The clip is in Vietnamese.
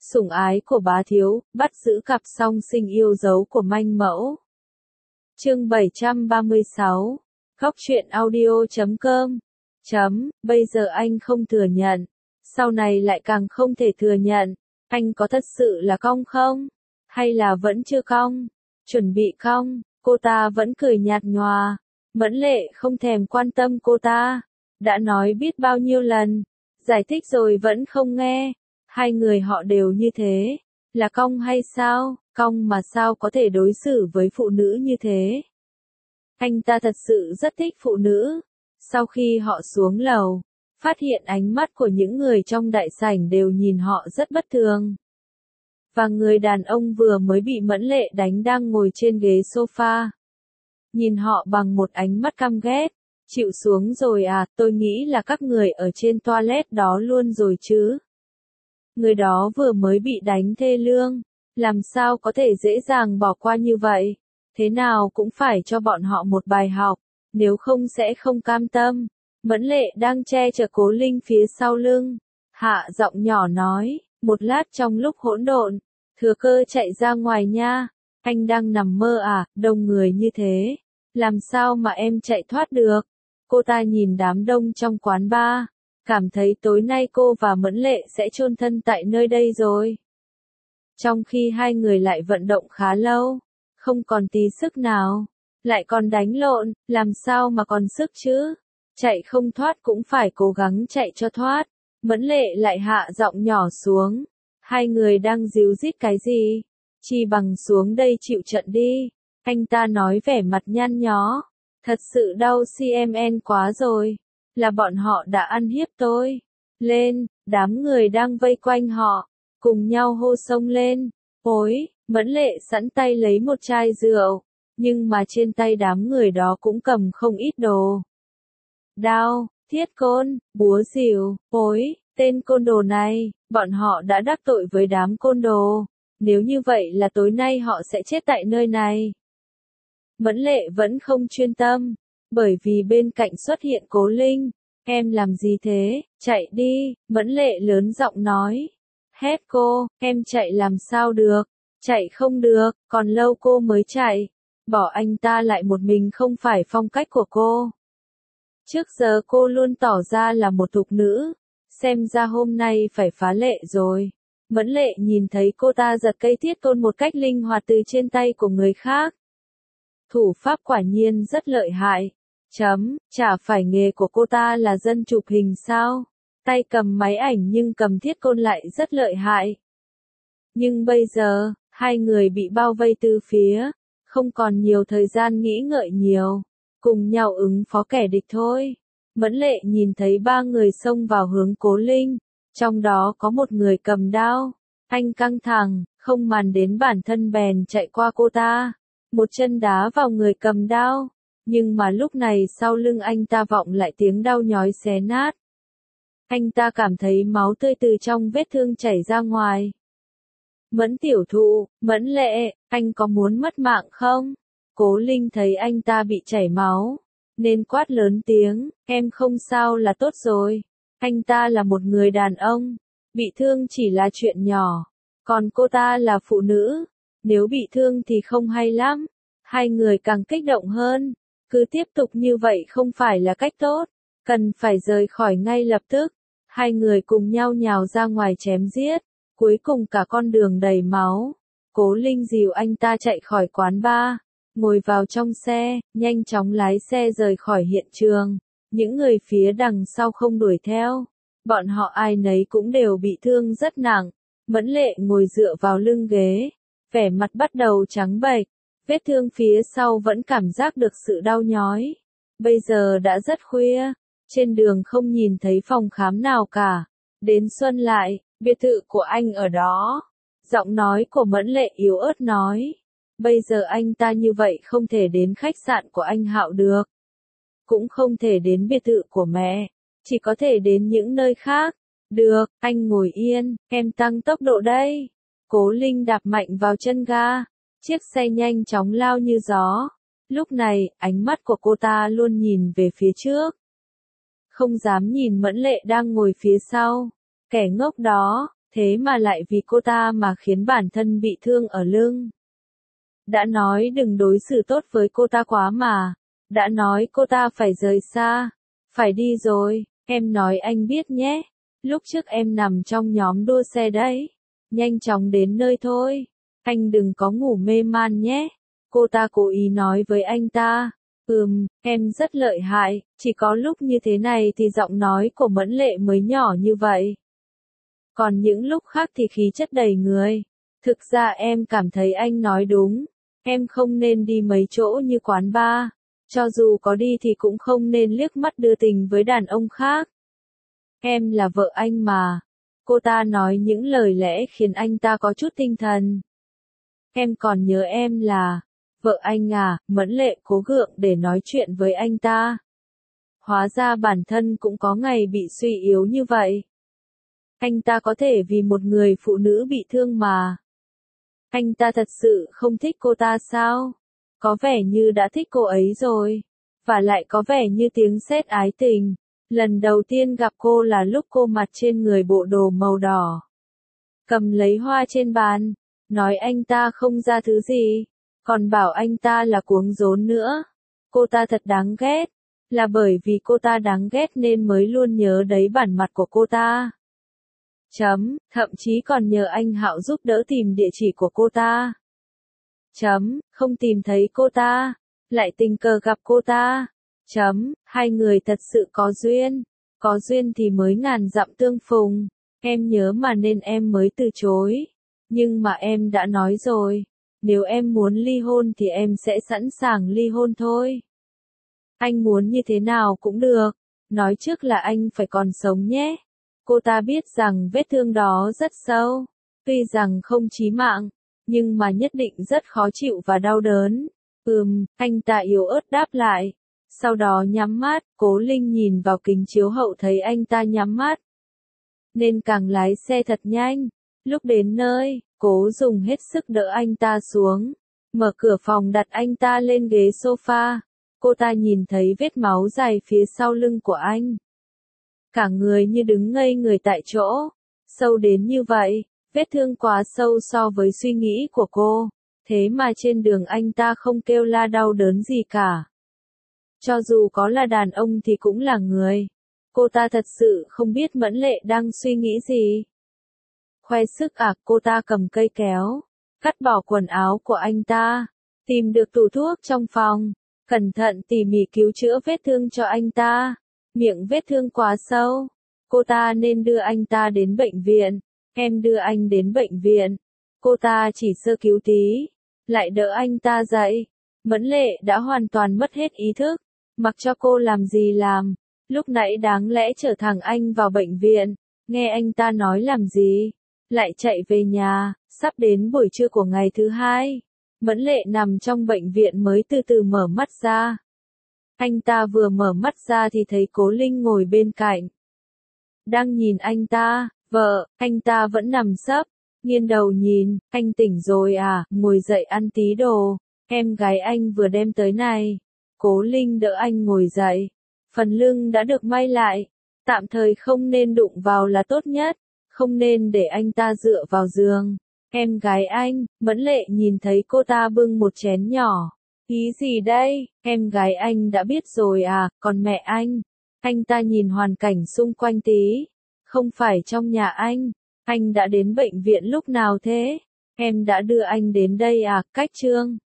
Sủng ái của bá thiếu, bắt giữ cặp song sinh yêu dấu của manh mẫu. Chương 736. Góc truyện audio.com. Bây giờ anh không thừa nhận, sau này lại càng không thể thừa nhận. Anh có thật sự là cong không? Hay là vẫn chưa cong? Chuẩn bị cong? Cô ta vẫn cười nhạt nhòa. Mẫn Lệ không thèm quan tâm cô ta. Đã nói biết bao nhiêu lần, giải thích rồi vẫn không nghe. Hai người họ đều như thế. Là cong hay sao? Cong mà sao có thể đối xử với phụ nữ như thế? Anh ta thật sự rất thích phụ nữ. Sau khi họ xuống lầu, phát hiện ánh mắt của những người trong đại sảnh đều nhìn họ rất bất thường. Và người đàn ông vừa mới bị Mẫn Lệ đánh đang ngồi trên ghế sofa. Nhìn họ bằng một ánh mắt căm ghét. Chịu xuống rồi à, tôi nghĩ là các người ở trên toilet đó luôn rồi chứ. Người đó vừa mới bị đánh thê lương, làm sao có thể dễ dàng bỏ qua như vậy? Thế nào cũng phải cho bọn họ một bài học, nếu không sẽ không cam tâm. Mẫn Lệ đang che chở Cố Linh phía sau lưng, hạ giọng nhỏ nói, một lát trong lúc hỗn độn, thừa cơ chạy ra ngoài nha. Anh đang nằm mơ à, đông người như thế, làm sao mà em chạy thoát được? Cô ta nhìn đám đông trong quán bar, cảm thấy tối nay cô và Mẫn Lệ sẽ chôn thân tại nơi đây rồi. Trong khi hai người lại vận động khá lâu, không còn tí sức nào, lại còn đánh lộn, làm sao mà còn sức chứ? Chạy không thoát cũng phải cố gắng chạy cho thoát. Mẫn Lệ lại hạ giọng nhỏ xuống. Hai người đang díu dít cái gì? Chi bằng xuống đây chịu trận đi. Anh ta nói vẻ mặt nhăn nhó. Thật sự đau CMN quá rồi. Là bọn họ đã ăn hiếp tôi. Lên, đám người đang vây quanh họ, cùng nhau hô xông lên. Ôi, Mẫn Lệ sẵn tay lấy một chai rượu, nhưng mà trên tay đám người đó cũng cầm không ít đồ. Đao, thiết côn, búa rìu, ôi, tên côn đồ này, bọn họ đã đắc tội với đám côn đồ. Nếu như vậy là tối nay họ sẽ chết tại nơi này. Mẫn Lệ vẫn không chuyên tâm, bởi vì bên cạnh xuất hiện Cố Linh. Em làm gì thế? Chạy đi, Mẫn Lệ lớn giọng nói. Hét cô, em chạy làm sao được? Chạy không được, còn lâu cô mới chạy. Bỏ anh ta lại một mình không phải phong cách của cô. Trước giờ cô luôn tỏ ra là một thục nữ, xem ra hôm nay phải phá lệ rồi. Mẫn Lệ nhìn thấy cô ta giật cây thiết côn một cách linh hoạt từ trên tay của người khác. Thủ pháp quả nhiên rất lợi hại. Chả phải nghề của cô ta là dân chụp hình sao? Tay cầm máy ảnh nhưng cầm thiết côn lại rất lợi hại. Nhưng bây giờ, hai người bị bao vây từ phía, không còn nhiều thời gian nghĩ ngợi nhiều, cùng nhau ứng phó kẻ địch thôi. Mẫn Lệ nhìn thấy ba người xông vào hướng Cố Linh, trong đó có một người cầm đao. Anh căng thẳng, không màng đến bản thân bèn chạy qua cô ta, một chân đá vào người cầm đao. Nhưng mà lúc này sau lưng anh ta vọng lại tiếng đau nhói xé nát. Anh ta cảm thấy máu tươi từ trong vết thương chảy ra ngoài. Mẫn tiểu thụ, Mẫn Lệ, anh có muốn mất mạng không? Cố Linh thấy anh ta bị chảy máu, nên quát lớn tiếng, em không sao là tốt rồi. Anh ta là một người đàn ông, bị thương chỉ là chuyện nhỏ, còn cô ta là phụ nữ, nếu bị thương thì không hay lắm. Hai người càng kích động hơn, cứ tiếp tục như vậy không phải là cách tốt, cần phải rời khỏi ngay lập tức. Hai người cùng nhau nhào ra ngoài chém giết, cuối cùng cả con đường đầy máu. Cố Linh dìu anh ta chạy khỏi quán bar, ngồi vào trong xe, nhanh chóng lái xe rời khỏi hiện trường. Những người phía đằng sau không đuổi theo, bọn họ ai nấy cũng đều bị thương rất nặng. Mẫn Lệ ngồi dựa vào lưng ghế, vẻ mặt bắt đầu trắng bệch, vết thương phía sau vẫn cảm giác được sự đau nhói. Bây giờ đã rất khuya, trên đường không nhìn thấy phòng khám nào cả. Đến Xuân lại, biệt thự của anh ở đó. Giọng nói của Mẫn Lệ yếu ớt nói. Bây giờ anh ta như vậy không thể đến khách sạn của anh Hạo được. Cũng không thể đến biệt thự của mẹ. Chỉ có thể đến những nơi khác. Được, anh ngồi yên, em tăng tốc độ đây. Cố Linh đạp mạnh vào chân ga. Chiếc xe nhanh chóng lao như gió. Lúc này, ánh mắt của cô ta luôn nhìn về phía trước. Không dám nhìn Mẫn Lệ đang ngồi phía sau. Kẻ ngốc đó, thế mà lại vì cô ta mà khiến bản thân bị thương ở lưng. Đã nói đừng đối xử tốt với cô ta quá mà, đã nói cô ta phải rời xa, phải đi rồi, em nói anh biết nhé, lúc trước em nằm trong nhóm đua xe đấy, nhanh chóng đến nơi thôi, anh đừng có ngủ mê man nhé, cô ta cố ý nói với anh ta. Em rất lợi hại, chỉ có lúc như thế này thì giọng nói của Mẫn Lệ mới nhỏ như vậy. Còn những lúc khác thì khí chất đầy người. Thực ra em cảm thấy anh nói đúng, em không nên đi mấy chỗ như quán bar, cho dù có đi thì cũng không nên liếc mắt đưa tình với đàn ông khác. Em là vợ anh mà. Cô ta nói những lời lẽ khiến anh ta có chút tinh thần. Em còn nhớ em là vợ anh à, Mẫn Lệ cố gượng để nói chuyện với anh ta. Hóa ra bản thân cũng có ngày bị suy yếu như vậy. Anh ta có thể vì một người phụ nữ bị thương mà. Anh ta thật sự không thích cô ta sao? Có vẻ như đã thích cô ấy rồi. Và lại có vẻ như tiếng sét ái tình. Lần đầu tiên gặp cô là lúc cô mặc trên người bộ đồ màu đỏ. Cầm lấy hoa trên bàn. Nói anh ta không ra thứ gì. Còn bảo anh ta là cuống rốn nữa. Cô ta thật đáng ghét. Là bởi vì cô ta đáng ghét nên mới luôn nhớ đấy bản mặt của cô ta. Thậm chí còn nhờ anh Hạo giúp đỡ tìm địa chỉ của cô ta. Không tìm thấy cô ta. Lại tình cờ gặp cô ta. Hai người thật sự có duyên. Có duyên thì mới ngàn dặm tương phùng. Em nhớ mà nên em mới từ chối. Nhưng mà em đã nói rồi. Nếu em muốn ly hôn thì em sẽ sẵn sàng ly hôn thôi. Anh muốn như thế nào cũng được. Nói trước là anh phải còn sống nhé. Cô ta biết rằng vết thương đó rất sâu. Tuy rằng không chí mạng, nhưng mà nhất định rất khó chịu và đau đớn. Anh ta yếu ớt đáp lại. Sau đó nhắm mắt, Cố Linh nhìn vào kính chiếu hậu thấy anh ta nhắm mắt. Nên càng lái xe thật nhanh. Lúc đến nơi, Cố dùng hết sức đỡ anh ta xuống. Mở cửa phòng đặt anh ta lên ghế sofa. Cô ta nhìn thấy vết máu dài phía sau lưng của anh. Cả người như đứng ngây người tại chỗ. Sâu đến như vậy, vết thương quá sâu so với suy nghĩ của cô. Thế mà trên đường anh ta không kêu la đau đớn gì cả. Cho dù có là đàn ông thì cũng là người. Cô ta thật sự không biết Mẫn Lệ đang suy nghĩ gì. Khoe sức cô ta cầm cây kéo, cắt bỏ quần áo của anh ta, tìm được tủ thuốc trong phòng, cẩn thận tỉ mỉ cứu chữa vết thương cho anh ta. Miệng vết thương quá sâu, cô ta nên đưa anh ta đến bệnh viện. Em đưa anh đến bệnh viện. Cô ta chỉ sơ cứu tí, lại đỡ anh ta dậy. Mẫn Lệ đã hoàn toàn mất hết ý thức, mặc cho cô làm gì làm. Lúc nãy đáng lẽ chở thằng anh vào bệnh viện, nghe anh ta nói làm gì, lại chạy về nhà. Sắp đến buổi trưa của ngày thứ hai, Mẫn Lệ nằm trong bệnh viện mới từ từ mở mắt ra. Anh ta vừa mở mắt ra thì thấy Cố Linh ngồi bên cạnh. Đang nhìn anh ta, vợ, anh ta vẫn nằm sấp, nghiêng đầu nhìn, anh tỉnh rồi à, ngồi dậy ăn tí đồ, em gái anh vừa đem tới này. Cố Linh đỡ anh ngồi dậy, phần lưng đã được may lại, tạm thời không nên đụng vào là tốt nhất, không nên để anh ta dựa vào giường. Em gái anh, Mẫn Lệ nhìn thấy cô ta bưng một chén nhỏ. Ý gì đây, em gái anh đã biết rồi à, còn mẹ anh ta nhìn hoàn cảnh xung quanh tí, không phải trong nhà anh đã đến bệnh viện lúc nào thế, em đã đưa anh đến đây à, cách Trương.